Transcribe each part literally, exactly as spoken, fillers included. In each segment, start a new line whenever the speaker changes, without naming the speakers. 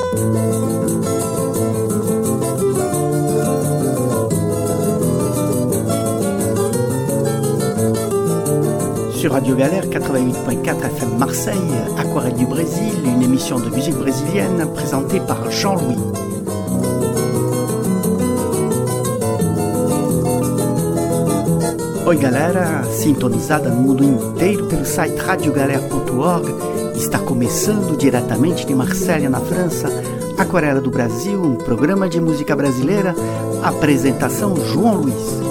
Sur Radio Galère quatre-vingt-huit virgule quatre F M Marseille, Aquarelle du Brésil, une émission de musique brésilienne présentée par Jean-Louis. Oi galera, sintonizada no mundo inteiro pelo site radio galera ponto org, está começando diretamente de Marselha, na França, Aquarela do Brasil, um programa de música brasileira, apresentação João Luiz.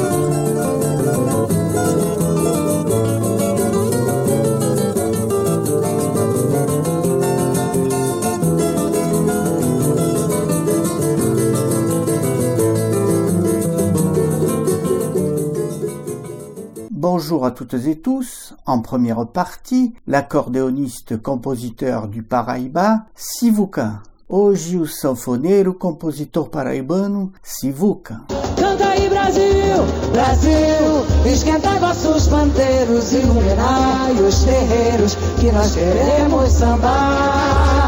Bonjour à toutes et tous. En première partie, l'accordéoniste compositeur du Paraíba, Sivuca. Hoje o sanfoneiro compositor paraibano, Sivuca.
Canta aí Brasil, Brasil, esquenta vossos pandeiros, iluminai os terreiros que nós queremos sambar.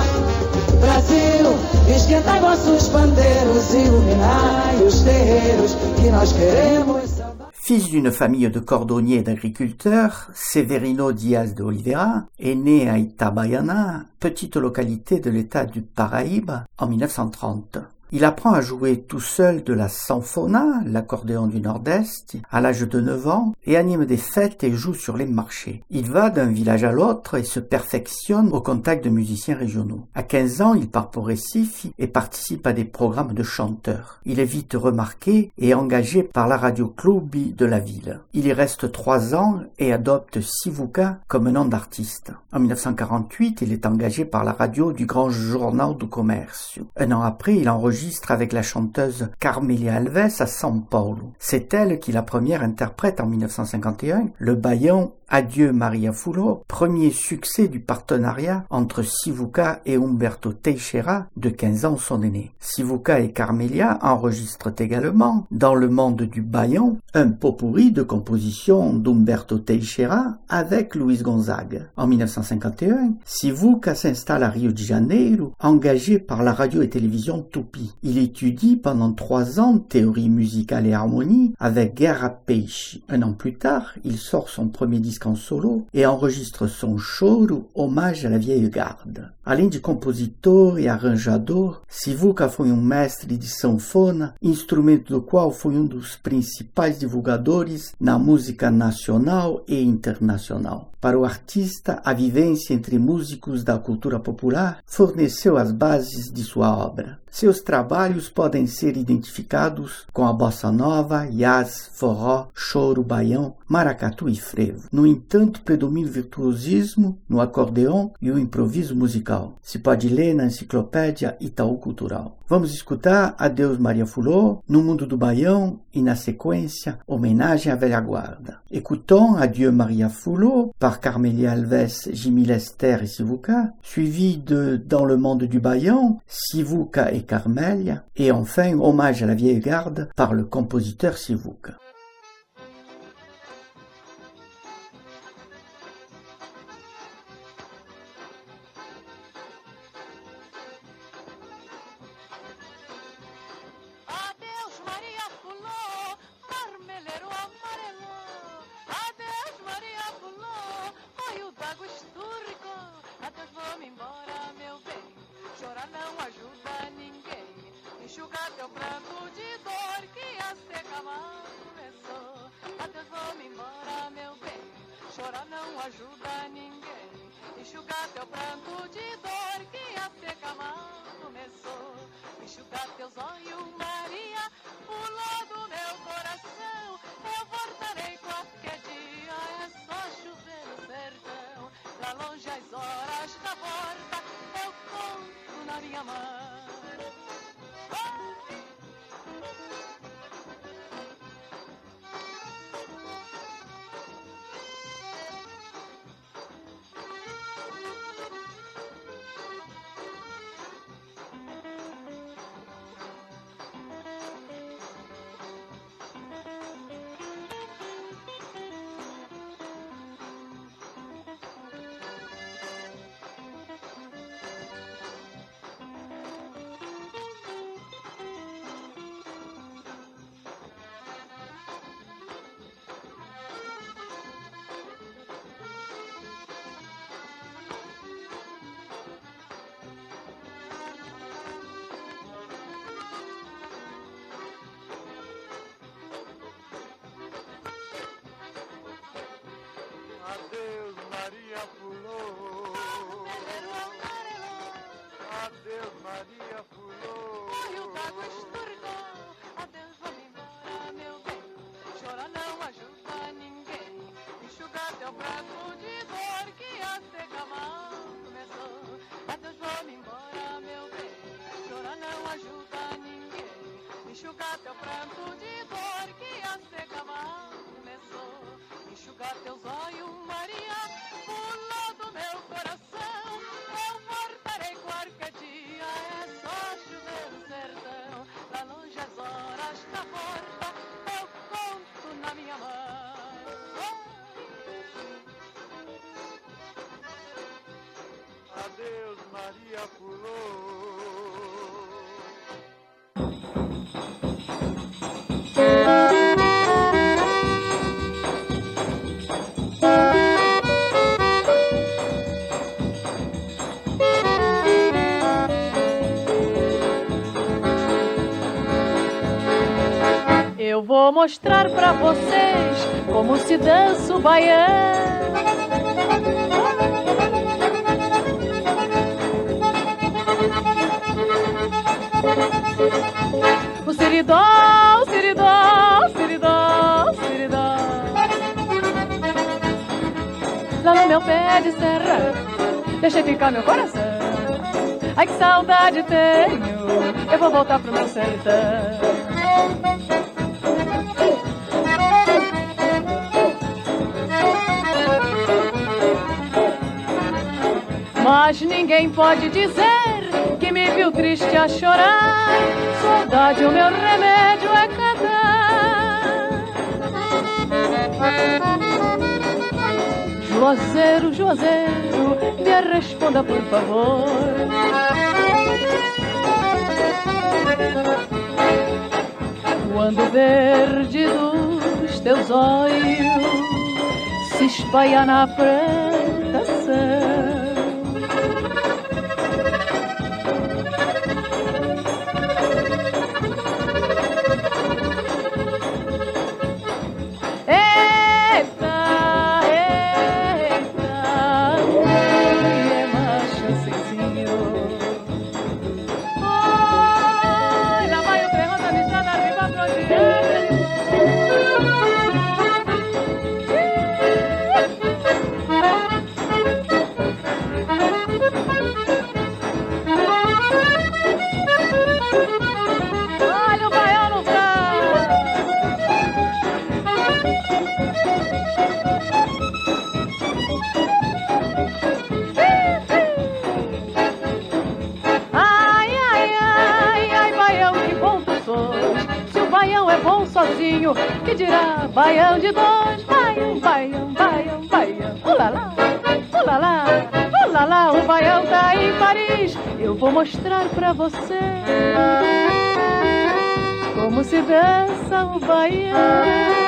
Brasil, esquenta vossos pandeiros, iluminai os terreiros que nós queremos sambar.
Fils d'une famille de cordonniers et d'agriculteurs, Severino Diaz de Oliveira est né à Itabaiana, petite localité de l'état du Paraíba, en mille neuf cent trente. Il apprend à jouer tout seul de la sanfona, l'accordéon du Nord-Est, à l'âge de neuf ans et anime des fêtes et joue sur les marchés. Il va d'un village à l'autre et se perfectionne au contact de musiciens régionaux. À quinze ans, il part pour Recife et participe à des programmes de chanteurs. Il est vite remarqué et engagé par la radio Clube de la ville. Il y reste trois ans et adopte Sivuca comme nom d'artiste. En mille neuf cent quarante-huit, il est engagé par la radio du Grand Jornal do Comércio. Un an après, il enregistre avec la chanteuse Carmélia Alves à São Paulo. C'est elle qui la première interprète en mille neuf cent cinquante et un le baião Adieu Maria Fulô, premier succès du partenariat entre Sivuca et Humberto Teixeira, de quinze ans son aîné. Sivuca et Carmélia enregistrent également, dans le monde du baião, un pot-pourri de compositions d'Humberto Teixeira avec Luis Gonzaga. En mille neuf cent cinquante et un, Sivuca s'installe à Rio de Janeiro, engagé par la radio et télévision Tupi. Il étudie pendant trois ans théorie musicale et harmonie avec Guerra Peixe. Un an plus tard, il sort son premier disque en solo et enregistre son choro, hommage à la vieille garde. Além de compositor e arranjador, Sivuca foi um mestre de sanfona, instrumento do qual foi um dos principais divulgadores na música nacional e internacional. Para o artista, a vivência entre músicos da cultura popular forneceu as bases de sua obra. Seus trabalhos podem ser identificados com a bossa nova, jazz, forró, choro, baião, maracatu e frevo. No entanto, predomina o virtuosismo no acordeon e o improviso musical. Se pode ler na enciclopédia Itaú Cultural. Vamos escutar Adeus Maria Fulô, No Mundo do Baião e, na sequência, Homenagem à Velha Guarda. Écoutons Adieu Maria Fulô par Carmélia Alves, Jimmy Lester et Sivuca, suivi de Dans le monde du baião, Sivuca et Carmélia, et enfin Hommage à la vieille garde par le compositeur Sivuca.
Ajuda ninguém, enxugar teu pranto de dor que a seca mal começou. Enxugar teus olhos, Maria, pulou do meu coração. Eu voltarei qualquer dia, é só chover no sertão. Lá longe as horas da volta, eu conto na minha mão.
Adeus, Maria Fulô.
O rio d'água esturgou. Adeus, vou-me embora, meu bem. Chorar não ajuda ninguém. Enxugar teu prato de dor que a seca mal começou. Adeus, vou-me embora, meu bem. Chorar não ajuda ninguém. Enxugar teu pranto de dor que a seca mal começou. Enxugar teus olhos, Maria, pulou do meu coração. Eu voltarei qualquer dia, é só chover no sertão. Lá longe as horas da porta, eu conto na minha mãe.
Adeus, Maria Fulô.
Eu vou mostrar pra vocês como se dança o baião. O siridó, o siridó, o siridó, o siridó. Lá no meu pé de serra, deixei ficar meu coração. Ai, que saudade tenho, eu vou voltar pro meu sertão. Mas ninguém pode dizer que me viu triste a chorar. Saudade, o meu remédio é cantar. Juazeiro, Juazeiro, me responda por favor. Quando o verde dos teus olhos se espalha na plantação, sozinho, que dirá baião de dois, baião, baião, baião, baião, ulalá, ulalá, ulalá, o baião tá em Paris. Eu vou mostrar pra você como se dança o baião.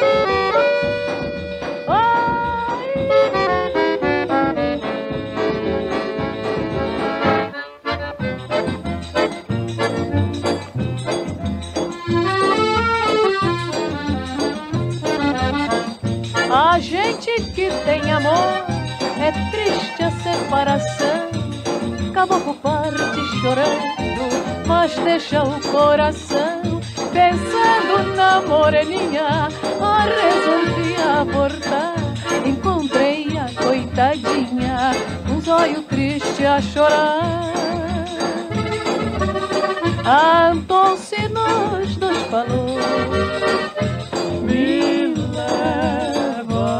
A gente que tem amor, é triste a separação. Caboclo parte chorando, mas deixa o coração pensando na moreninha. Ah, resolvi abortar, encontrei a coitadinha, uns olhos tristes a chorar. Então-se nós dois falou, me leva.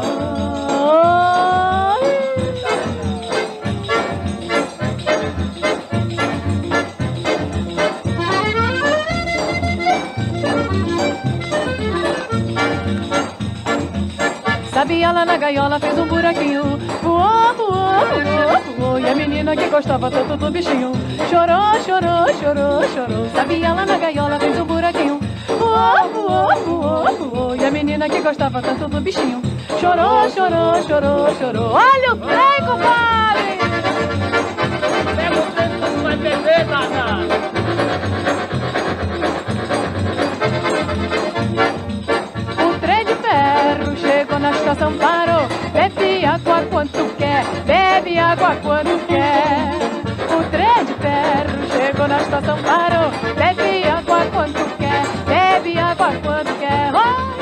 Sabia lá na gaiola, fez um buraquinho, voou, voou, voou, voou. E a menina que gostava tanto do bichinho chorou, chorou, chorou, chorou. Sabia lá na gaiola, fez um buraquinho, voou, voou, voou, voou. E a menina que gostava tanto do bichinho chorou, chorou, chorou, chorou. Olha o trem, compadre!
Pega o trem que tu vai beber, danada!
Chegou na estação, parou, bebe água quanto quer, bebe água quando quer. O trem de ferro só São Claro. Bebe água quando quer, bebe água quando quer. Oi!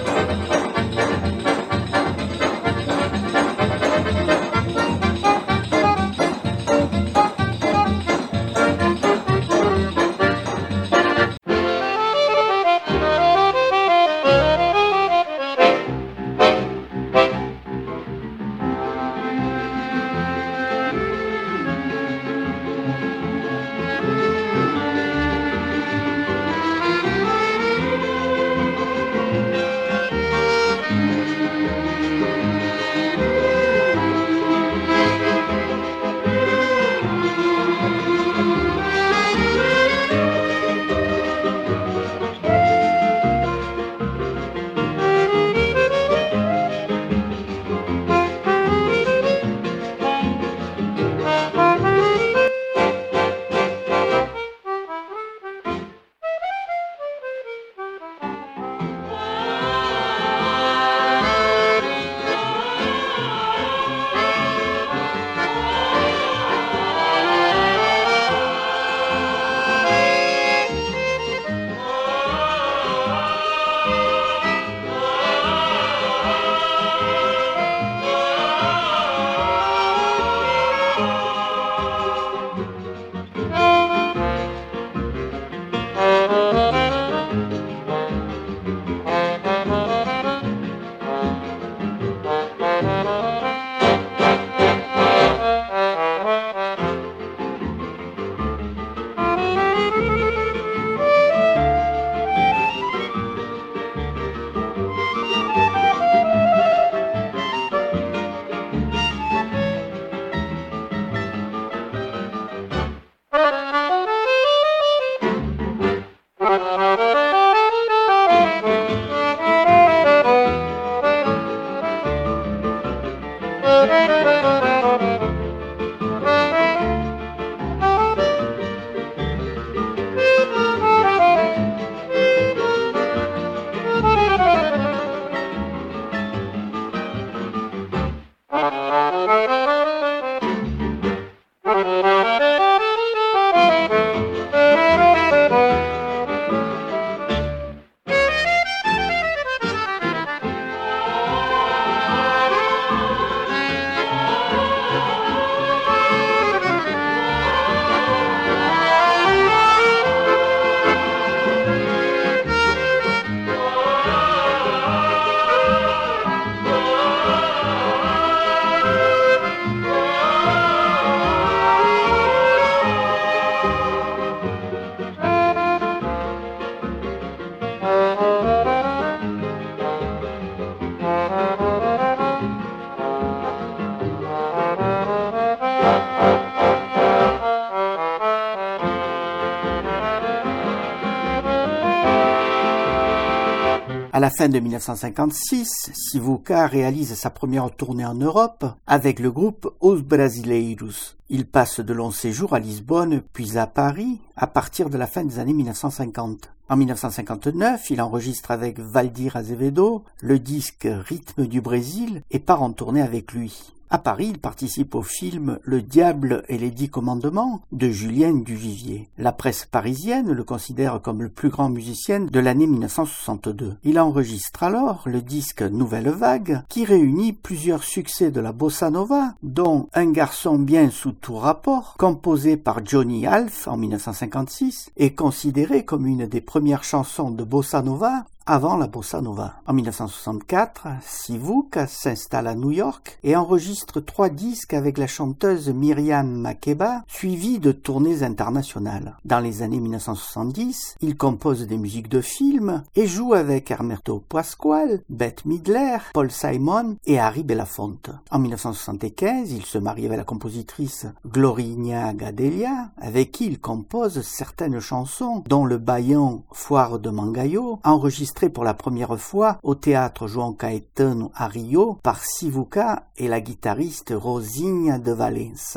À la fin de mille neuf cent cinquante-six, Sivuca réalise sa première tournée en Europe avec le groupe Os Brasileiros. Il passe de longs séjours à Lisbonne puis à Paris à partir de la fin des années mille neuf cent cinquante. En mille neuf cent cinquante-neuf, il enregistre avec Valdir Azevedo le disque Rythme du Brésil et part en tournée avec lui. À Paris, il participe au film Le Diable et les Dix Commandements de Julien Duvivier. La presse parisienne le considère comme le plus grand musicien de l'année mille neuf cent soixante-deux. Il enregistre alors le disque Nouvelle Vague qui réunit plusieurs succès de la bossa nova, dont Un garçon bien sous tout rapport, composé par Johnny Alf en mille neuf cent cinquante-six et considéré comme une des premières chansons de bossa nova avant la bossa nova. En mille neuf cent soixante-quatre, Sivuca s'installe à New York et enregistre trois disques avec la chanteuse Myriam Makeba, suivis de tournées internationales. Dans les années mille neuf cent soixante-dix, il compose des musiques de films et joue avec Hermeto Pascoal, Bette Midler, Paul Simon et Harry Belafonte. En mille neuf cent soixante-quinze, il se marie avec la compositrice Glorinha Gadelha, avec qui il compose certaines chansons, dont le baillon Foire de Mangaio, enregistré pour la première fois au théâtre João Caetano à Rio par Sivuca et la guitariste Rosinha de Valença.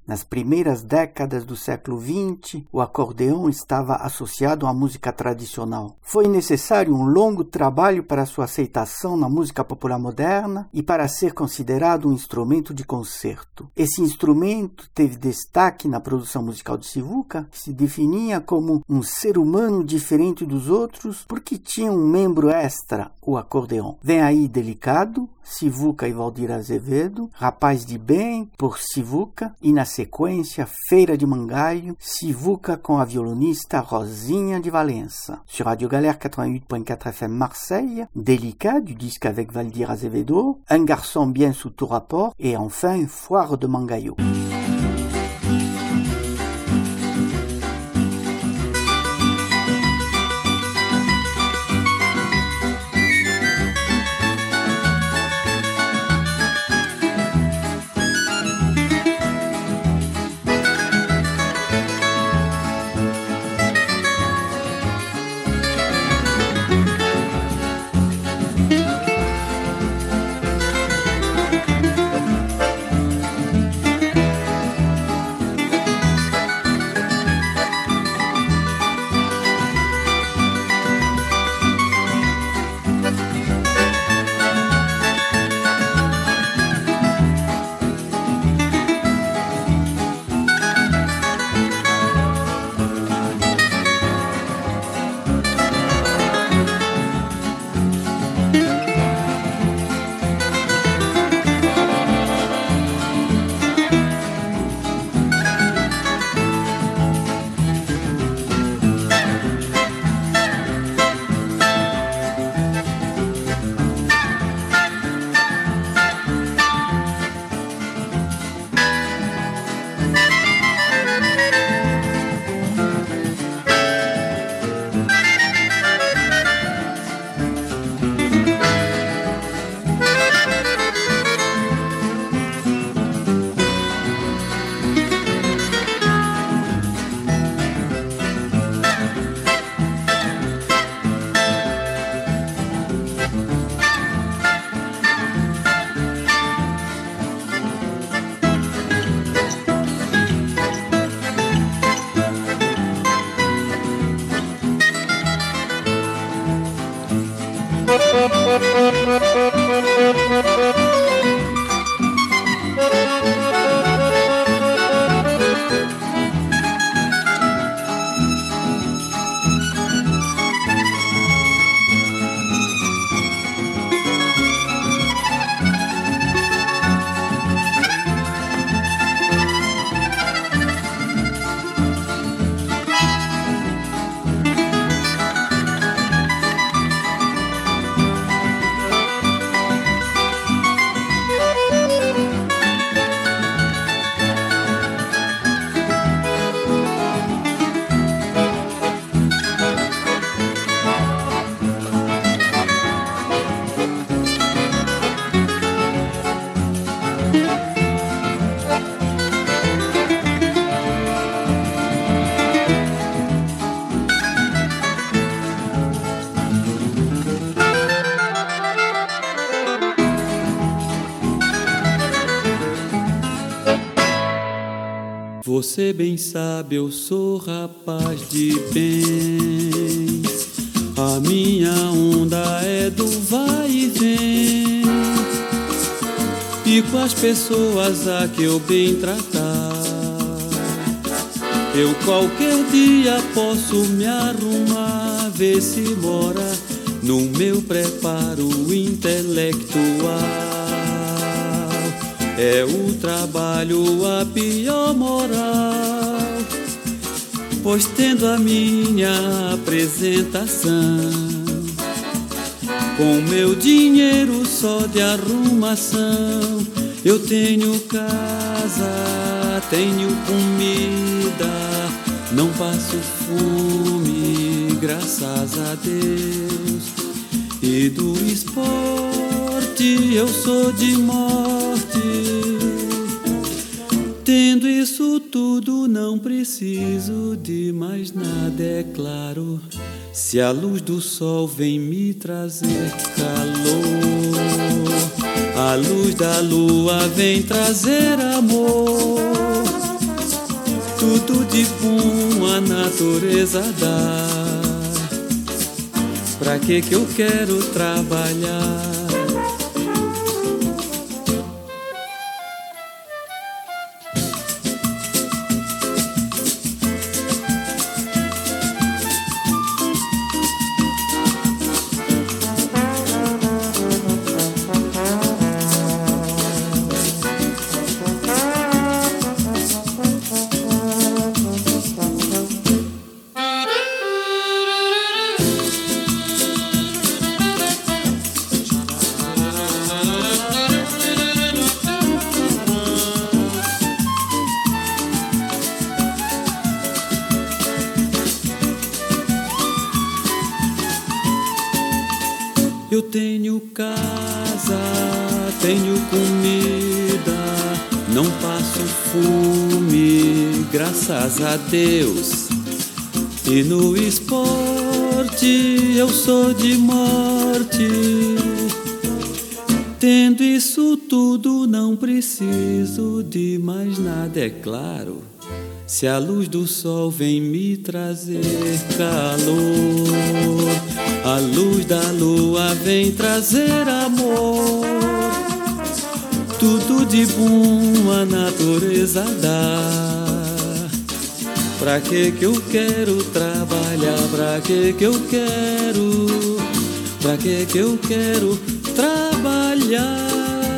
Nas primeiras décadas do século vinte, o acordeão estava associado à música tradicional. Foi necessário um longo trabalho para sua aceitação na música popular moderna e para ser considerado um instrumento de concerto. Esse instrumento teve destaque na produção musical de Sivuca, que se definia como um ser humano diferente dos outros porque tinha um membro extra, o acordeão. Vem aí Delicado, Sivuca e Valdir Azevedo, Rapaz de Bem, por Sivuca, e na sequência Feira de Mangaio, Sivuca com a violonista Rosinha de Valença. Sur Radio Galère quatre-vingt-huit point quatre F M Marseille, Délicat du disque avec Valdir Azevedo, Un garçon bien sous tout rapport et enfin Foire de Mangaio.
Você bem sabe, eu sou rapaz de bem. A minha onda é do vai e vem. E com as pessoas a que eu bem tratar, eu qualquer dia posso me arrumar, ver se mora no meu preparo intelectual. É o trabalho a pior moral, pois tendo a minha apresentação, com meu dinheiro só de arrumação, eu tenho casa, tenho comida, não passo fome, graças a Deus. E do esporte eu sou de morte. Tendo isso tudo, não preciso de mais nada, é claro. Se a luz do sol vem me trazer calor, a luz da lua vem trazer amor. tudo de bom a natureza dá. Pra que que eu quero trabalhar? Eu tenho casa, tenho comida, não passo fome, graças a Deus. E no esporte eu sou de morte. Tendo isso tudo, não preciso de mais nada, é claro. Se a luz do sol vem me trazer calor, a luz da lua vem trazer amor. Tudo de bom a natureza dá. Pra que que eu quero trabalhar? Pra que que eu quero? Pra que que eu quero trabalhar?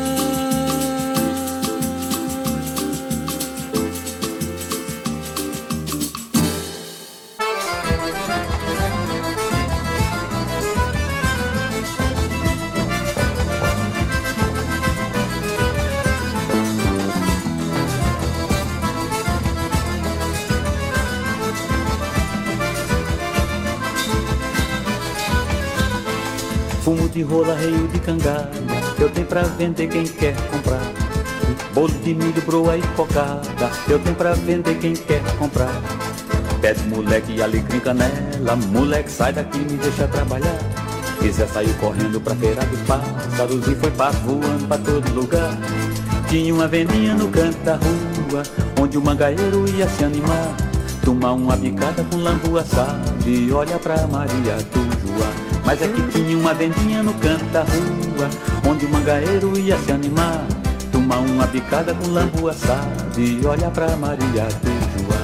Fumo de rola, reio de cangalha, eu tenho pra vender quem quer comprar. Bolo de milho, broa e cocada, eu tenho pra vender quem quer comprar. Pede moleque e alecrim canela, moleque sai daqui e me deixa trabalhar. Quiser saiu correndo pra feira dos pássaros e foi passo voando pra todo lugar. Tinha uma vendinha no canto da rua, onde o mangaeiro ia se animar. Tomar uma bicada com lambu assado e olha pra Maria do Joá. Mas é que tinha uma vendinha no canto da rua, onde o mangaeiro ia se animar. Tomar uma bicada com lambu assado e olha pra Maria do Joá.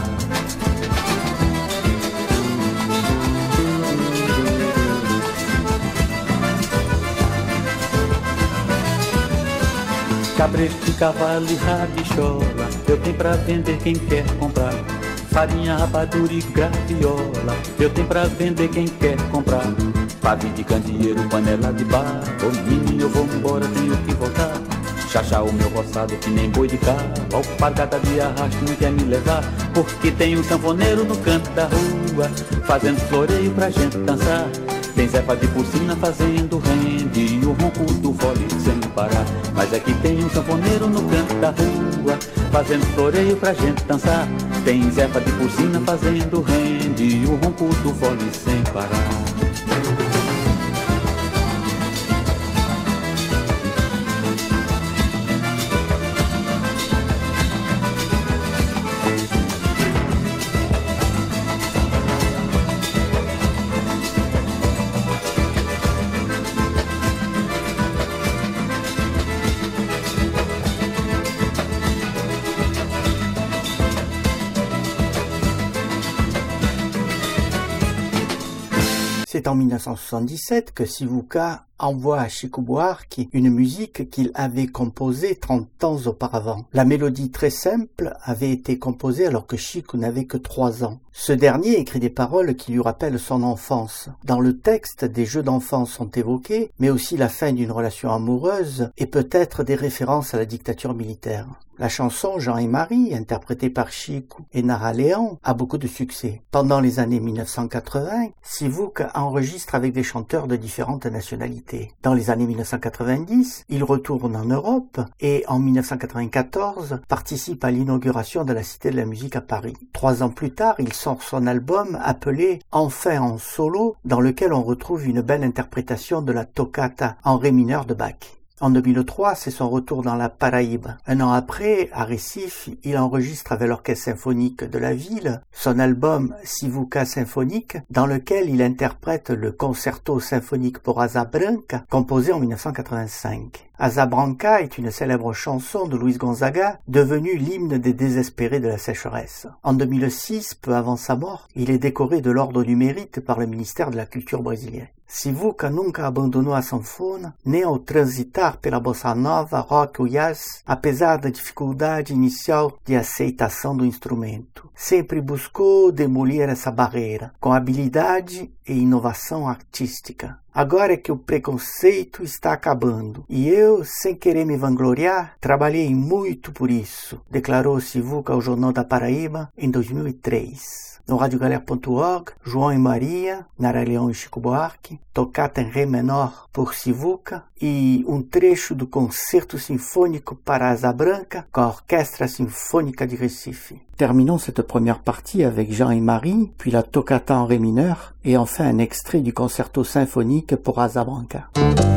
Cabresto, cavalo e rabichola, eu tenho pra vender quem quer comprar. Farinha, rapadura e graviola, eu tenho pra vender quem quer comprar. Pavio de candeeiro, panela de barro, ô menino, eu vou embora, tenho que voltar. Chachá o meu roçado que nem boi de carro, alpargata de arrasto não quer me levar. Porque tem um sanfoneiro no canto da rua, fazendo floreio pra gente dançar. Tem Zefa de Porcina fazendo rende e o ronco do fole sem parar. Mas é que tem um sanfoneiro no canto da rua, fazendo floreio pra gente dançar. Tem Zefa de Porcina fazendo rende e o ronco do fole sem parar.
C'est en dix-neuf cent soixante-dix-sept que Sivuca envoie à Chico Buarque une musique qu'il avait composée trente ans auparavant. La mélodie très simple avait été composée alors que Chico n'avait que trois ans. Ce dernier écrit des paroles qui lui rappellent son enfance. Dans le texte, des jeux d'enfants sont évoqués, mais aussi la fin d'une relation amoureuse et peut-être des références à la dictature militaire. La chanson Jean et Marie, interprétée par Chico et Nara León, a beaucoup de succès. Pendant les années mille neuf cent quatre-vingts, Sivuca enregistre avec des chanteurs de différentes nationalités. Dans les années mille neuf cent quatre-vingt-dix, il retourne en Europe et en mille neuf cent quatre-vingt-quatorze participe à l'inauguration de la Cité de la Musique à Paris. Trois ans plus tard, il sort son album appelé Enfin en solo, dans lequel on retrouve une belle interprétation de la toccata en ré mineur de Bach. En deux mille trois, c'est son retour dans la Paraíba. Un an après, à Recife, il enregistre avec l'orchestre symphonique de la ville son album Sivuca Symphonique, dans lequel il interprète le concerto symphonique pour Asa Branca, composé en mille neuf cent quatre-vingt-cinq. Asa Branca est une célèbre chanson de Luis Gonzaga, devenue l'hymne des désespérés de la sécheresse. En deux mille six, peu avant sa mort, il est décoré de l'Ordre du Mérite par le ministère de la Culture brésilien. Sivuca nunca abandonou a sanfona, nem ao transitar pela bossa nova, rock ou jazz, apesar da dificuldade inicial de aceitação do instrumento. Sempre buscou demolir essa barreira, com habilidade e inovação artística. Agora é que o preconceito está acabando, e eu, sem querer me vangloriar, trabalhei muito por isso, declarou Sivuca ao Jornal da Paraíba em dois mil e três. No radiogalera ponto org, João e Maria, Nara Leão e Chico Buarque, tocata em Ré menor por Sivuca e um trecho do Concerto Sinfônico para Asa Branca com a Orquestra Sinfônica de Recife. Terminons cette première partie avec Jean et Marie, puis la toccata en Ré mineur et enfin un extrait du Concerto Symphonique pour Asa Branca.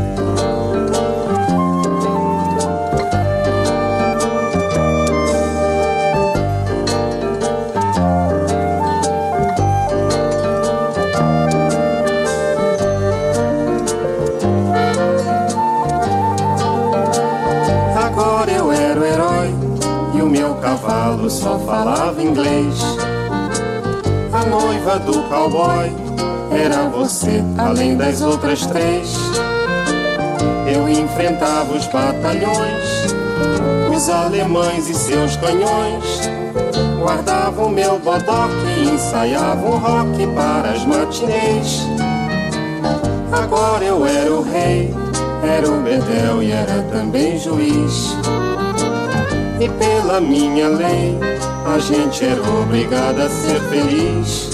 Só falava inglês. A noiva do cowboy era você, além das outras três. Eu enfrentava os batalhões, os alemães e seus canhões. Guardava o meu bodoque e ensaiava o rock para as matinês. Agora eu era o rei, era o bedel e era também juiz. E pela minha lei, a gente era obrigada a ser feliz.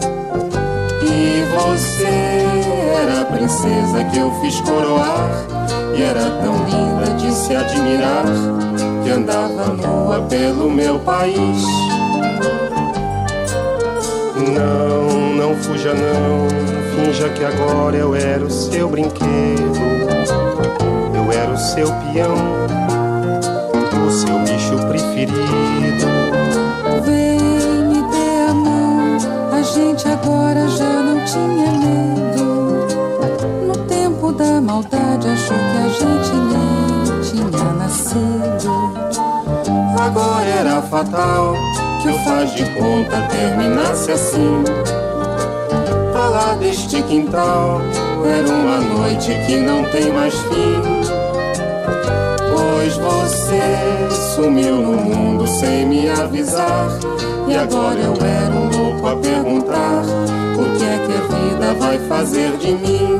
E você era a princesa que eu fiz coroar, e era tão linda de se admirar, que andava nua pelo meu país. Não, não fuja não, finja que agora eu era o seu brinquedo. Eu era o seu peão, o seu bicho preferido.
Vem, me dê a mão, a gente agora já não tinha medo. No tempo da maldade achou que a gente nem tinha nascido.
Agora era fatal que o faz de conta terminasse assim. Falar deste quintal era uma noite que não tem mais fim. Pois você sumiu no mundo sem me avisar, e agora eu era um louco a perguntar o que é que a vida vai fazer de mim.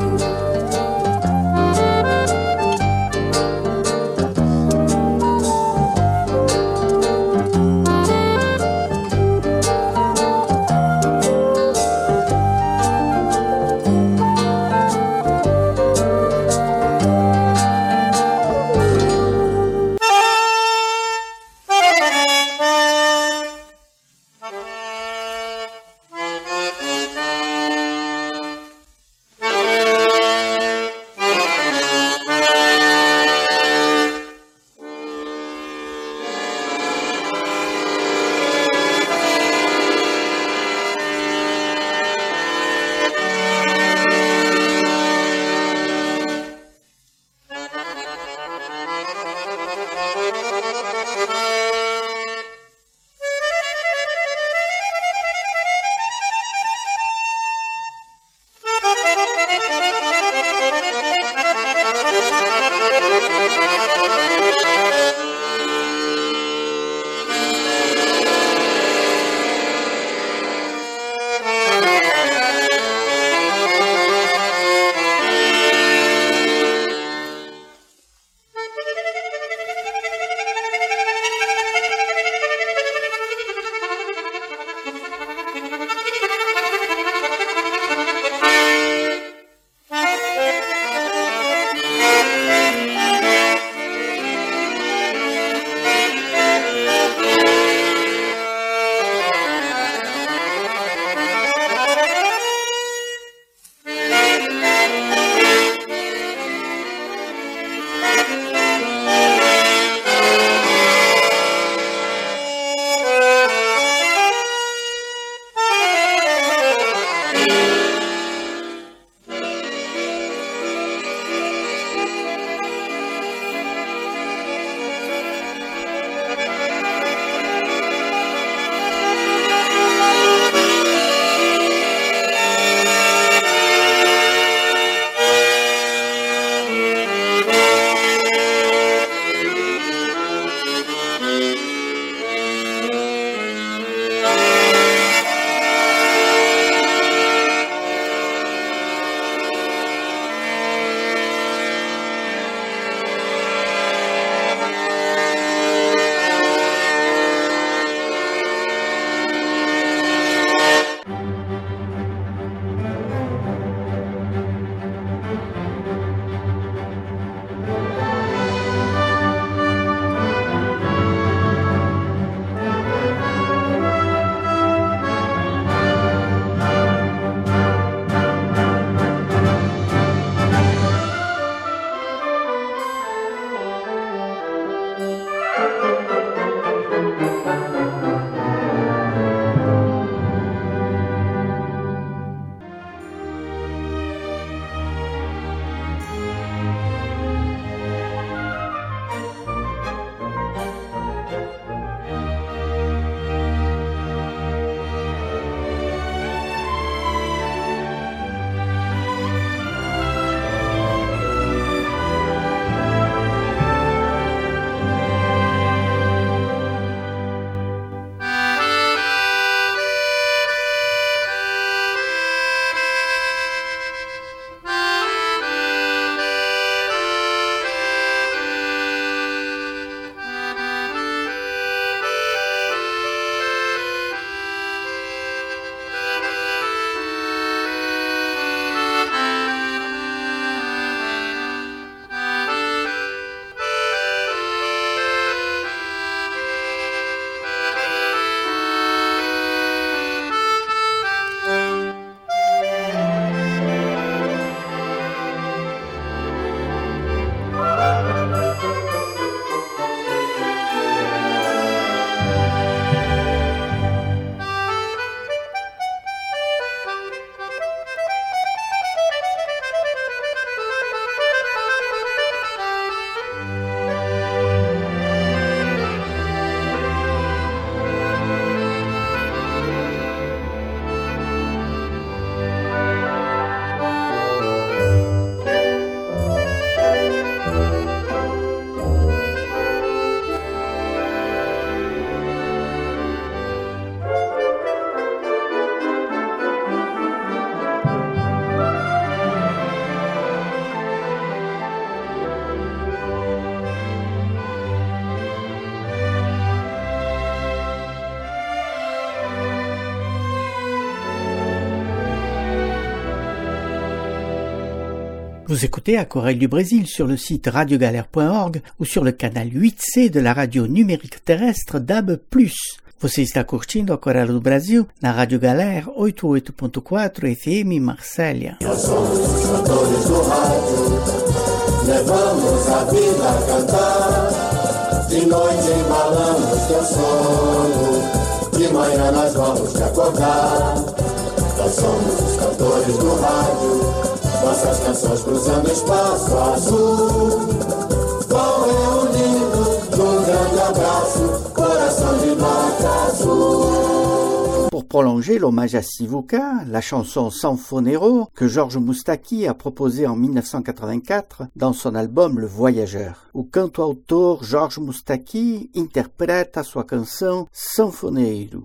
Vous écoutez Aquarelle du Brésil sur le site radio galère point org ou sur le canal huit C de la radio numérique terrestre D A B plus. Você está curtindo Aquarela do Brasil na Rádio Galera oitenta e oito ponto quatro F M Marsella.
Nós somos os cantores do rádio, levamos a vida a cantar. De noite embalamos teu sono, de manhã nós vamos te acordar. Nós somos os cantores do rádio, nossas canções cruzando espaço azul, vão reunindo num grande abraço, coração de vaca azul.
Pour prolonger l'hommage à Sivuca, la chanson Sanfonero que Jorge Moustaki a proposée en mille neuf cent quatre-vingt-quatre dans son album Le Voyageur. O canto-autor Jorge Moustaki interpreta sua canção Sanfoneiro.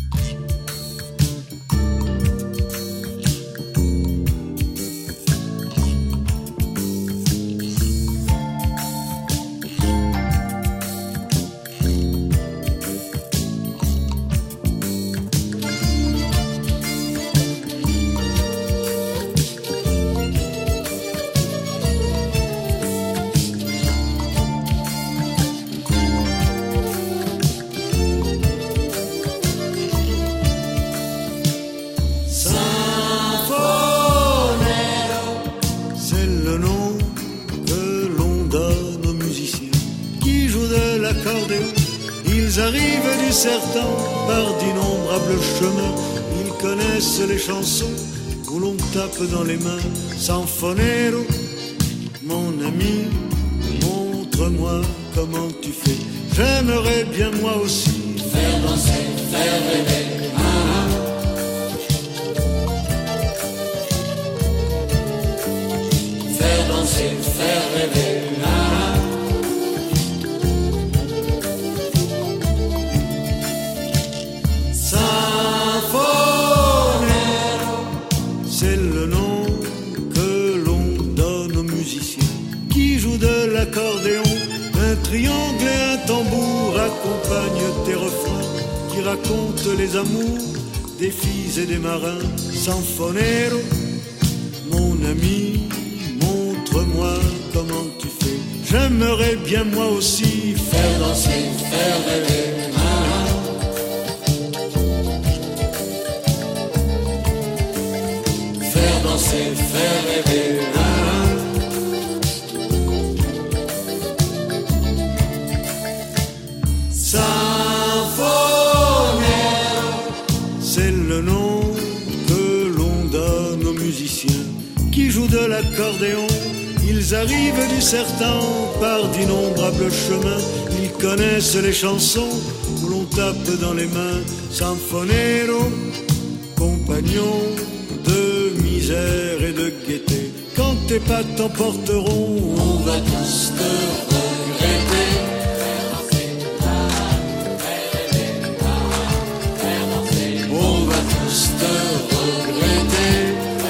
Ils arrivent du sertan par d'innombrables chemins. Ils connaissent les chansons où l'on tape dans les mains. Sanfonero, mon ami, montre-moi comment tu fais. J'aimerais bien moi aussi faire danser, faire rêver. Ah. Faire danser, faire rêver. Ah. C'est le nom que l'on donne aux musiciens qui jouent de l'accordéon. Un triangle et un tambour accompagnent tes refrains qui racontent les amours des filles et des marins. Sanfonero, mon ami, montre-moi comment tu fais. J'aimerais bien moi aussi faire danser, faire rêver. Faire faire rêver. Sanfonero, c'est le nom que l'on donne aux musiciens qui jouent de l'accordéon. Ils arrivent du sertan par d'innombrables chemins. Ils connaissent les chansons où l'on tape dans les mains. Sanfonero, compagnon de misère et de gaieté. Quand tes pas t'emporteront, on va tous te regretter. On va tous te regretter.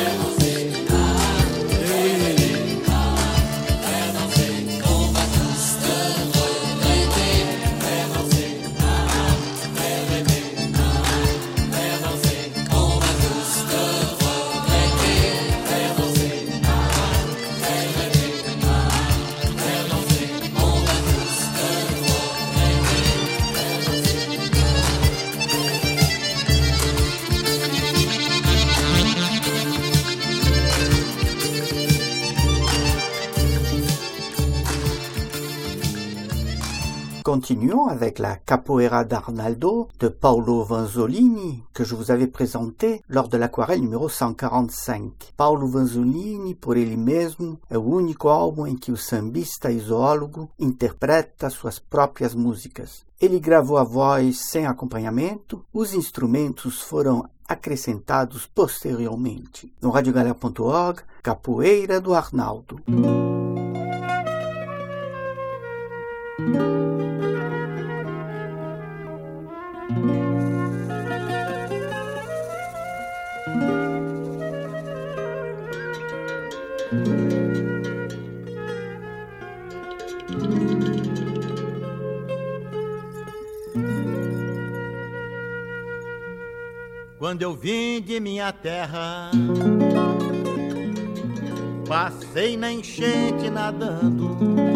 Continuons avec la Capoeira d'Arnaldo de Paulo Vanzolini que je vous avais présenté lors de l'aquarelle numéro cent quarante-cinq. Paulo Vanzolini, por ele mesmo, é o único álbum em que o sambista e zoólogo interpreta suas próprias músicas. Ele gravou a voz sem acompanhamento, os instrumentos foram acrescentados posteriormente. No radio galera ponto org, Capoeira do Arnaldo.
Quando eu vim de minha terra, Passei na enchente nadando,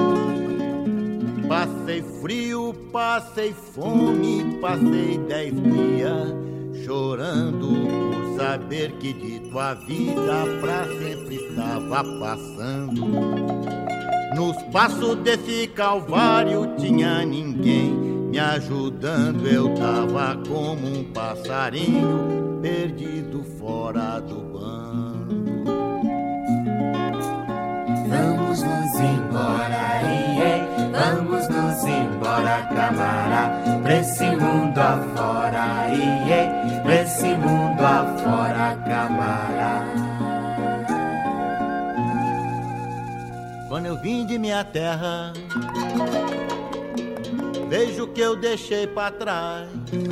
passei frio, passei fome, passei dez dias chorando por saber que de tua vida pra sempre estava passando. Nos passos desse calvário tinha ninguém me ajudando, eu tava como um passarinho perdido fora do bando.
Vamos nos embora, iê, vamos nos embora, camará, pra esse mundo afora, iê, pra esse mundo afora, camará.
Quando eu vim de minha terra, vejo que eu deixei pra trás.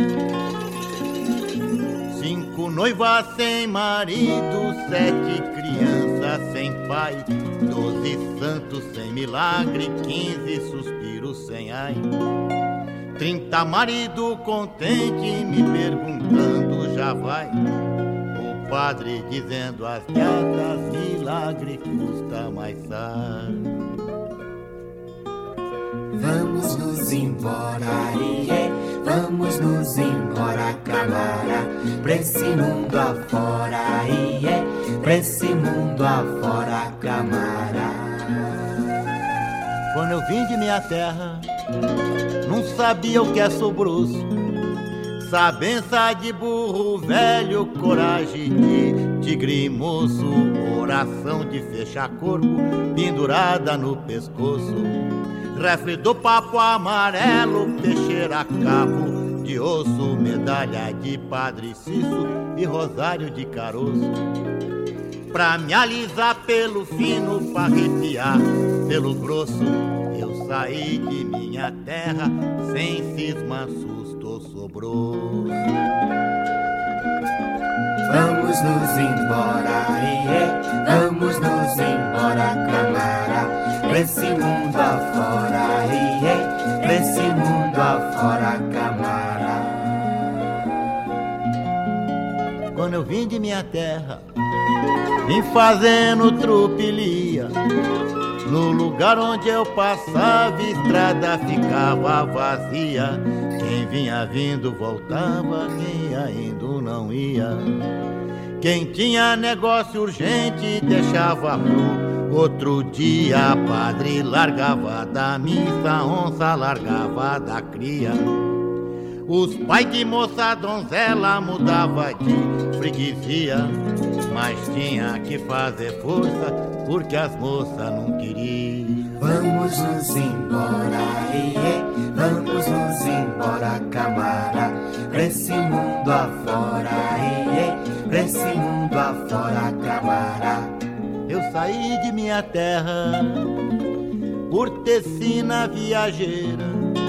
Cinco noivas sem marido, sete crianças sem pai, doze santos sem milagre, quinze suspiros sem ai. Trinta marido contente me perguntando já vai. O padre dizendo as gatas, milagre custa mais caro.
Vamos nos embora, iê, vamos nos embora, camará, pra esse mundo afora, iê, pra esse mundo afora, camará.
Quando eu vim de minha terra, não sabia o que é sobroço, sabença de burro velho, coragem de tigre moço, oração de fechar corpo, pendurada no pescoço. Refre do papo amarelo, peixeira cabo de osso, medalha de Padre Cício e rosário de caroço. Pra me alisar pelo fino, pra arrepiar pelo grosso, eu saí de minha terra sem cisma, susto sobrou.
Vamos nos embora, iê, vamos nos embora, camará, pra esse mundo afora, iê, pra esse mundo afora, camará.
Quando eu vim de minha terra, vim fazendo trupilia, no lugar onde eu passava, a estrada ficava vazia. Quem vinha vindo voltava, quem ia indo não ia. Quem tinha negócio urgente deixava pro outro dia. Padre largava da missa, onça largava da cria. Os pais de moça donzela mudava de freguesia, mas tinha que fazer força porque as moças não queriam.
Vamos nos embora, iê, vamos nos embora, camará, pra esse mundo afora, iê, pra esse mundo afora, camará.
Eu saí de minha terra por Tecina viajeira,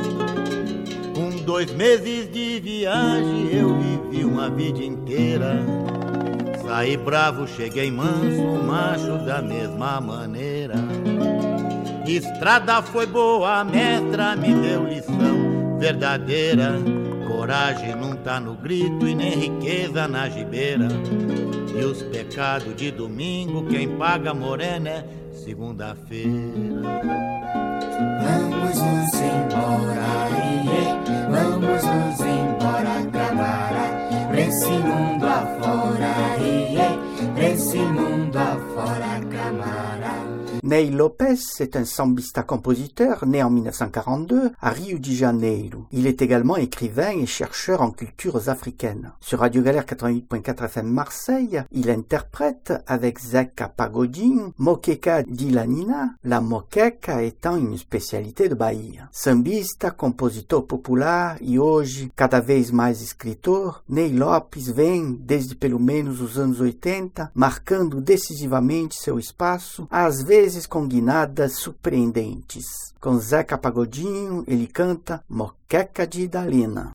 com dois meses de viagem eu vivi uma vida inteira. Saí bravo, cheguei manso, macho da mesma maneira. Estrada foi boa, mestra me deu lição verdadeira. Coragem não tá no grito e nem riqueza na gibeira. E os pecados de domingo, quem paga morena é segunda-feira.
Vamos nos embora, iê, vamos nos embora, camará, pra esse mundo afora, iê, pra esse mundo afora, camará.
Ney Lopes est un sambista-compositeur né en mille neuf cent quarante-deux à Rio de Janeiro. Il est également écrivain et chercheur en cultures africaines. Sur Radio Galère quatre-vingt-huit point quatre F M Marseille, il interprète avec Zeca Pagodinho Moqueca di la Nina, la moqueca étant une spécialité de Bahia. Sambista, compositor popular e hoje cada vez mais escritor, Ney Lopes vem, desde pelo menos os anos oitenta, marcando decisivamente seu espaço, às vezes com guinadas surpreendentes. Com Zeca Pagodinho, ele canta Moqueca de Idalina.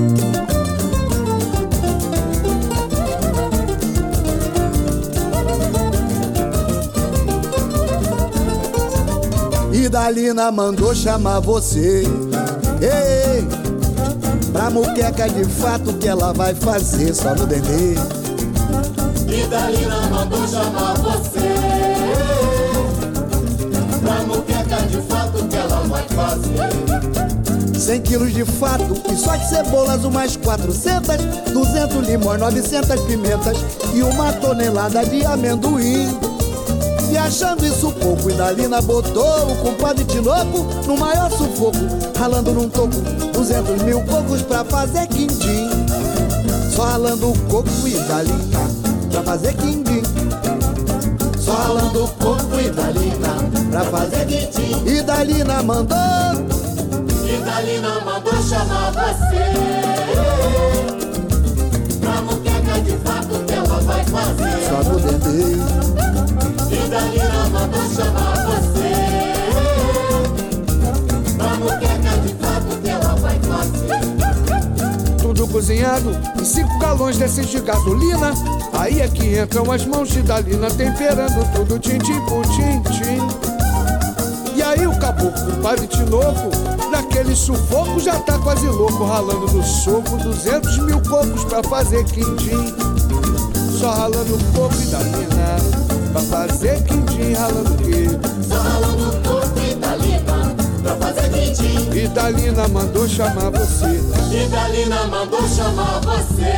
Idalina mandou chamar você, ei, ei, pra moqueca de fato que ela vai fazer só no dendê.
Idalina mandou chamar você, você.
Cem quilos de fato e só de cebolas umas quatrocentas, duzentos limões, novecentas pimentas e uma tonelada de amendoim. E achando isso pouco, Idalina botou o compadre Tinoco no maior sufoco, ralando num toco duzentos mil cocos pra fazer quindim. Só ralando o coco, Idalina, pra fazer quindim.
Só ralando o coco, Idalina, pra fazer quindim.
Idalina mandou,
Idalina mandou chamar você, pra muqueca de fato que ela vai fazer.
Só no dendê.
Idalina mandou chamar você, pra muqueca de fato que ela vai fazer.
Tudo cozinhado em cinco galões desses de gasolina. Aí é que entram as mãos de Idalina, temperando tudo tintim por tintim. E aí o caboclo, o padre Tinoco, naquele sufoco já tá quase louco, ralando no soco duzentos mil cocos pra fazer quindim. Só ralando o coco, Idalina, pra fazer quindim, ralando o quê?
Só ralando o coco, Idalina, pra fazer quindim.
Idalina mandou chamar você,
Idalina mandou chamar você,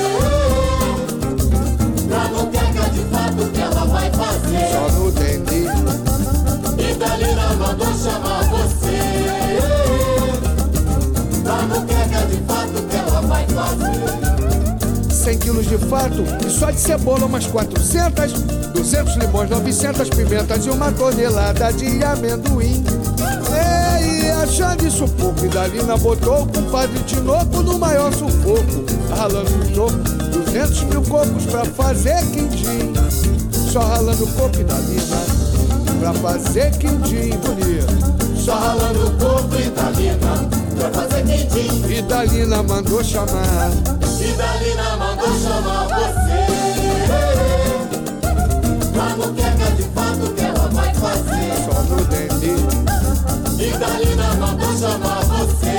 pra muqueca de fato que ela vai fazer.
Só no dendê.
Idalina mandou chamar você, pra muqueca de fato que ela vai fazer.
Cem quilos de fato e só de cebola umas quatrocentas, duzentos limões, novecentas pimentas e uma tonelada de amendoim. E achando isso pouco, Idalina botou o compadre Tinoco no maior sufoco, ralando no jogo duzentos mil cocos pra fazer quindim. Só ralando coco, Idalina, pra fazer quindim bonito.
Só ralando o coco, Idalina, pra fazer quindim.
Idalina mandou chamar,
Idalina mandou chamar você, pra muqueca de fato que ela vai fazer.
Só no dendê.
Idalina mandou chamar você,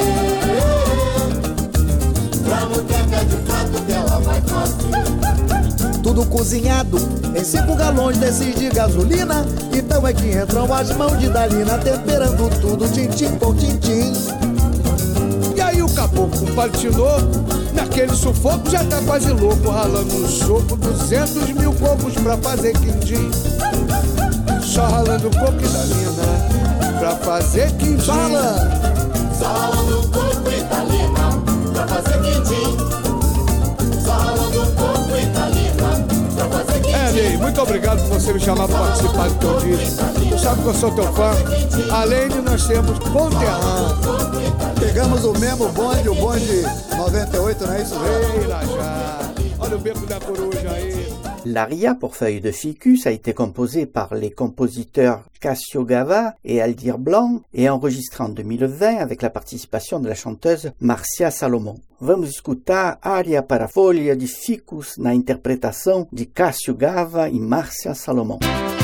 pra muqueca de fato que ela vai fazer.
Tudo cozinhado em cinco galões desses de gasolina. Então é que entram as mãos de Idalina, temperando tudo tintim por tintim.
E aí o caboclo, o padre Tinoco, naquele sufoco já tá quase louco, ralando no soco duzentos mil cocos pra fazer quindim. Só ralando o coco, Idalina, pra fazer quindim.
Fala!
Só ralando o coco, Idalina, pra fazer quindim. Só ralando o coco, Idalina, pra fazer quindim.
É, Ney, muito obrigado por você me chamar pra participar do teu disco. Tu sabe que eu sou teu fã. Além de nós temos conterrâneo.
Pegamos o mesmo bonde, o bonde noventa e oito, não é isso?
Ei, Lajá, olha o beco da coruja aí.
L'aria pour feuille de ficus a été composée par les compositeurs Cassio Gava et Aldir Blanc et enregistrée en deux mille vingt avec la participation de la chanteuse Marcia Salomon. Vamos escutar Aria para folha de ficus na interpretação de Cassio Gava e Marcia Salomon.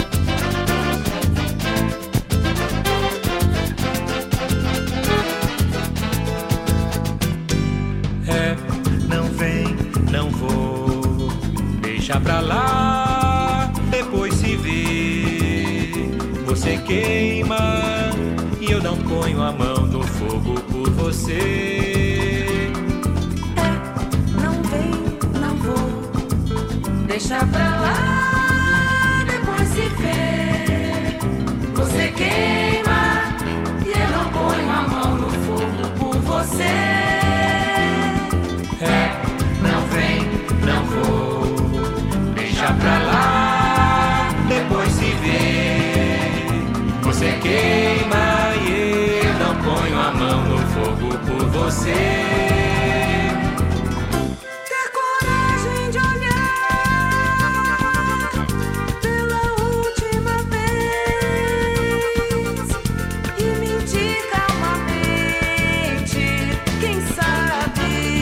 Deixa pra lá, depois se vê. Você queima e eu não ponho a mão no fogo por você.
É, não vem, não vou. Deixa pra lá, depois se vê. Você queima e eu não ponho a mão no fogo por você.
É, não vem, não vou. Deixa pra lá, depois se vê. Você queima e eu não ponho a mão no fogo por você.
Ter coragem de olhar pela última vez e mentir calmamente, quem sabe,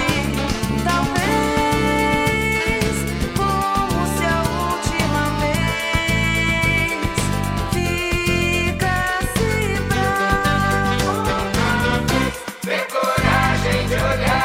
talvez, como se a última vez ficasse pra
Ter coragem de olhar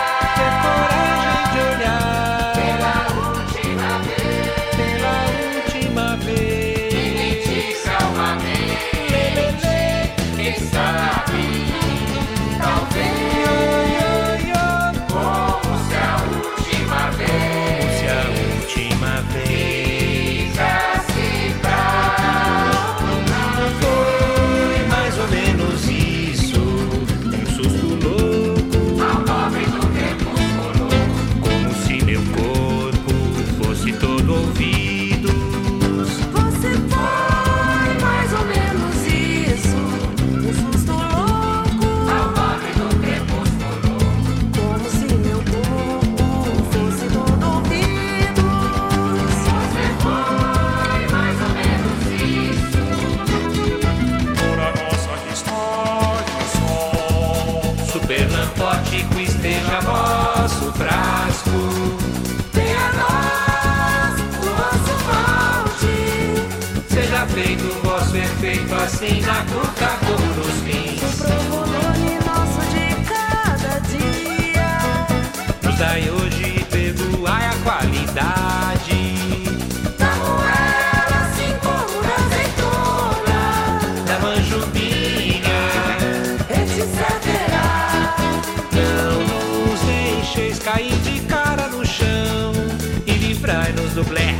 feito o vosso efeito assim na cuca como nos fins.
O provolone nosso de cada dia
nos dai hoje, perdoai a qualidade
da moela, assim como da azeitona,
da manjubinha,
etcétera.
Não nos deixeis cair de cara no chão e livrai-nos do blé.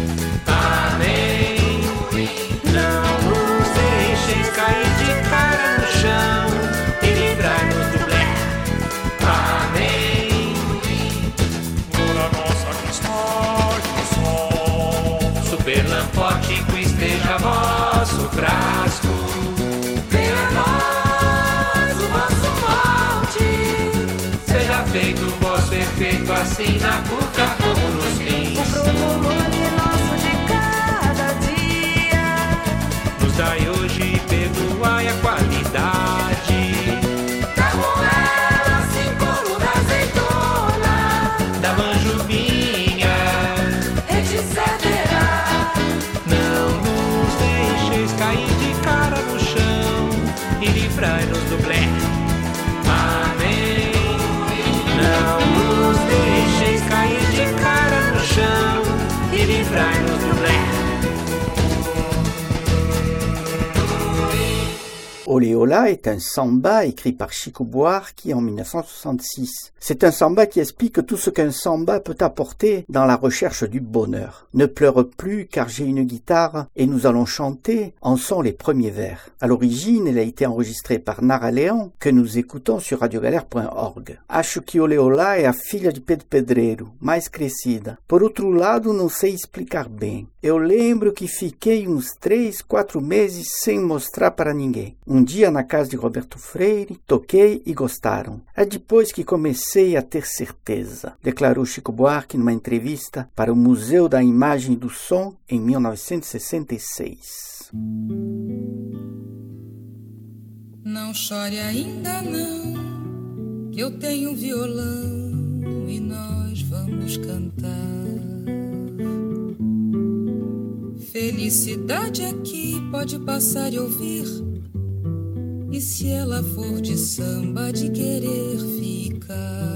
Amém. Não nos deixeis cair de cara no chão e livrai-nos do blé. Amém.
Ora nossa que estás no sol,
super lampótico esteja vosso frasco.
Venha a nós o vosso monte,
Seja feito o vosso efeito assim na cuca como nos fins.
o provolone nosso de cada dia
Nos dai hoje, perdoai a qualidade
da moela, assim como da azeitona,
da manjubinha,
etcétera.
não nos deixeis cair de cara no chão e livrai-nos do blé. Amém. Não nos deixeis cair de cara no chão e livrai-nos do blé.
Olé Ola est un samba écrit par Chico Buarque en mille neuf cent soixante-six. C'est un samba qui explique tout ce qu'un samba peut apporter dans la recherche du bonheur. Ne pleure plus car j'ai une guitare et nous allons chanter en sont les premiers vers. À l'origine, elle a été enregistrée par Nara Leão, que nous écoutons sur radiogalère point org. Acho que Olé Ola é a filha de Pedro Pedreiro, mais crescida. Por outro lado, não sei explicar bem. Eu lembro que fiquei uns três, quatro meses sem mostrar para ninguém. Um dia na casa de Roberto Freire, toquei e gostaram. É depois que comecei a ter certeza, declarou Chico Buarque numa entrevista para o Museu da Imagem e do Som em mil novecentos e sessenta e seis.
Não chore ainda não, que eu tenho um violão e nós vamos cantar. Felicidade aqui pode passar e ouvir, e se ela for de samba, de querer ficar.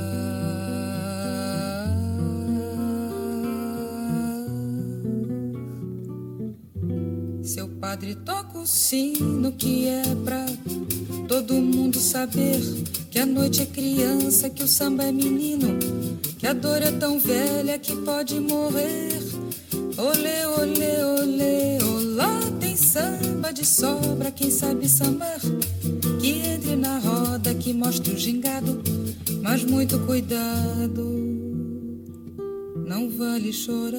Seu padre toca o sino que é pra todo mundo saber que a noite é criança, que o samba é menino, que a dor é tão velha que pode morrer. Olê, olê, olê, olá, tem samba de sobra, quem sabe sambar, que entre na roda, que mostre o gingado, mas muito cuidado, não vale chorar.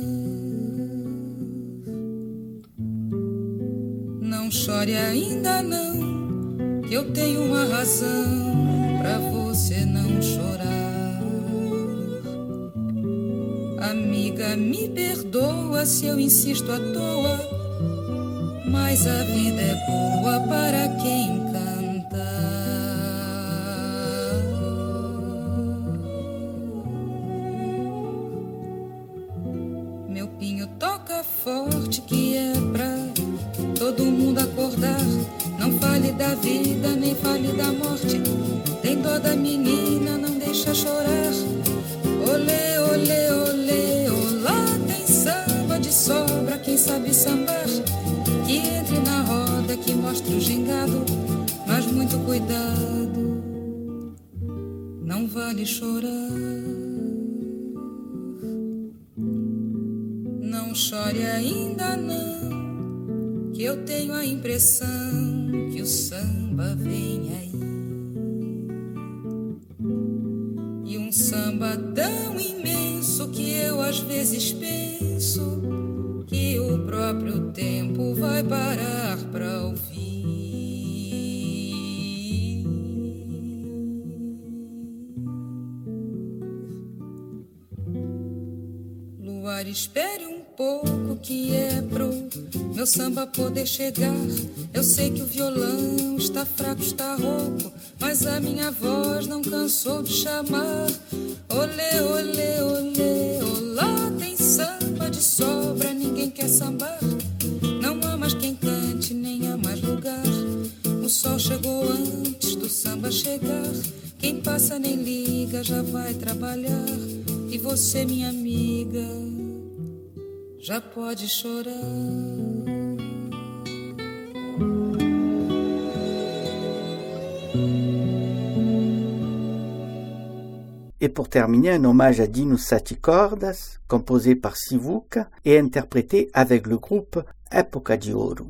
Não chore ainda não, que eu tenho uma razão pra você não chorar. Amiga, me perdoa se eu insisto à toa, mas a vida é boa para quem canta. Meu pinho toca forte que é pra todo mundo acordar. Não fale da vida, nem fale da morte. Tem dó da menina, não deixa chorar. Olê, olê, olê, olá, tem samba de sobra, quem sabe sambar, que entre na roda, que mostre o gingado, mas muito cuidado, não vale chorar. Não chore ainda não, que eu tenho a impressão que o samba vem aí. E um samba tão imenso que eu às vezes penso que o próprio tempo vai parar pra ouvir. Luar, espere um pouco que é pro meu samba poder chegar. Eu sei que o violão está fraco, está rouco, mas a minha voz não cansou de chamar. Olê, olê, olê, olá, tem samba de sobra, ninguém quer sambar. Não há mais chegar. Quem passa nem liga, já vai trabalhar. E você, minha amiga, já pode chorar.
Et pour terminer, un hommage à Dino Sete Cordas, composé par Sivuca et interprété avec le groupe Época de Ouro.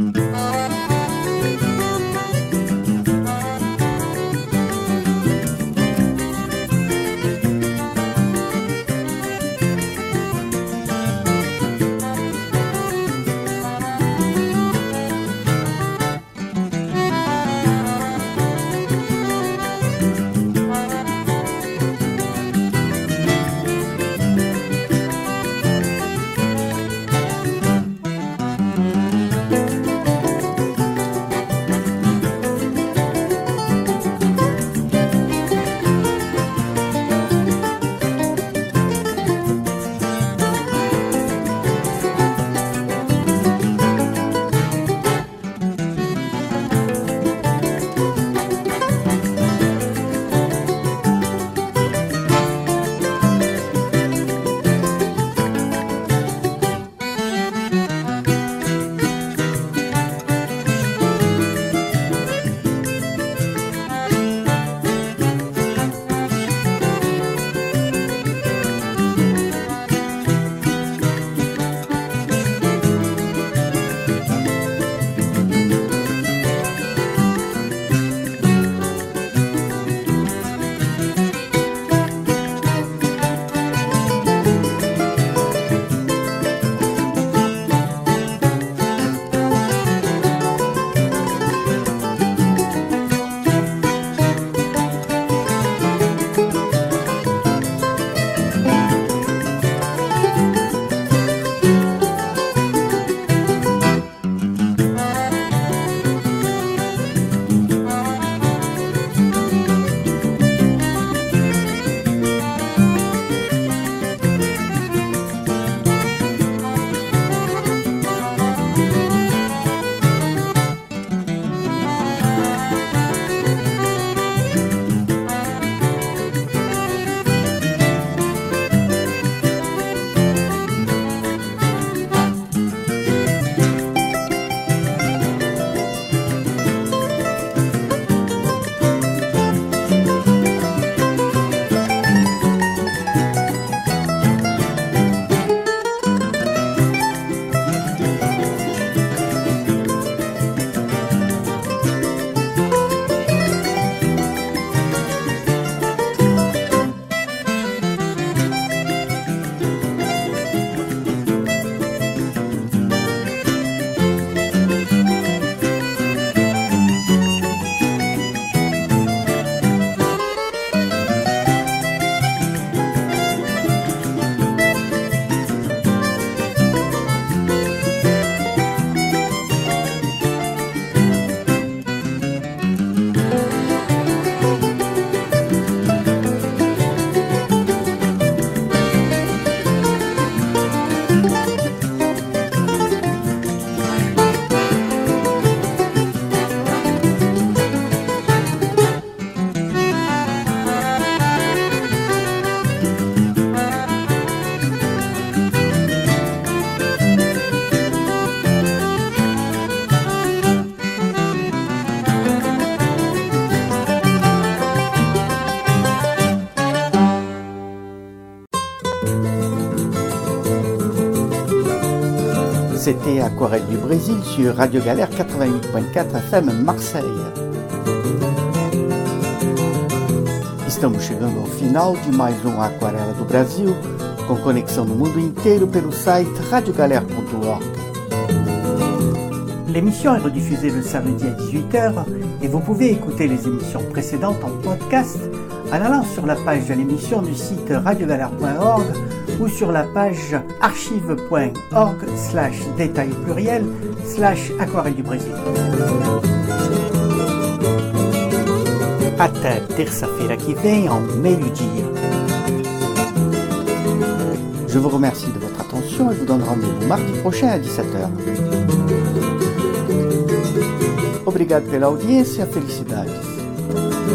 C'était Aquarelle du Brésil sur Radio Galère quatre-vingt-huit point quatre F M Marseille. Estamos chegando ao final de mais um Aquarela do Brasil, com conexão no mundo inteiro pelo site radio galère point org. L'émission est rediffusée le samedi à dix-huit heures et vous pouvez écouter les émissions précédentes en podcast en allant sur la page de l'émission du site radio galère point org ou sur la page archive point org slash détail pluriel slash aquarelle du Brésil. Até terça-feira que vem ao meio-dia. Je vous remercie de votre attention et vous donne rendez-vous mardi prochain à dix-sept heures. Obrigado pela audiência, felicidades.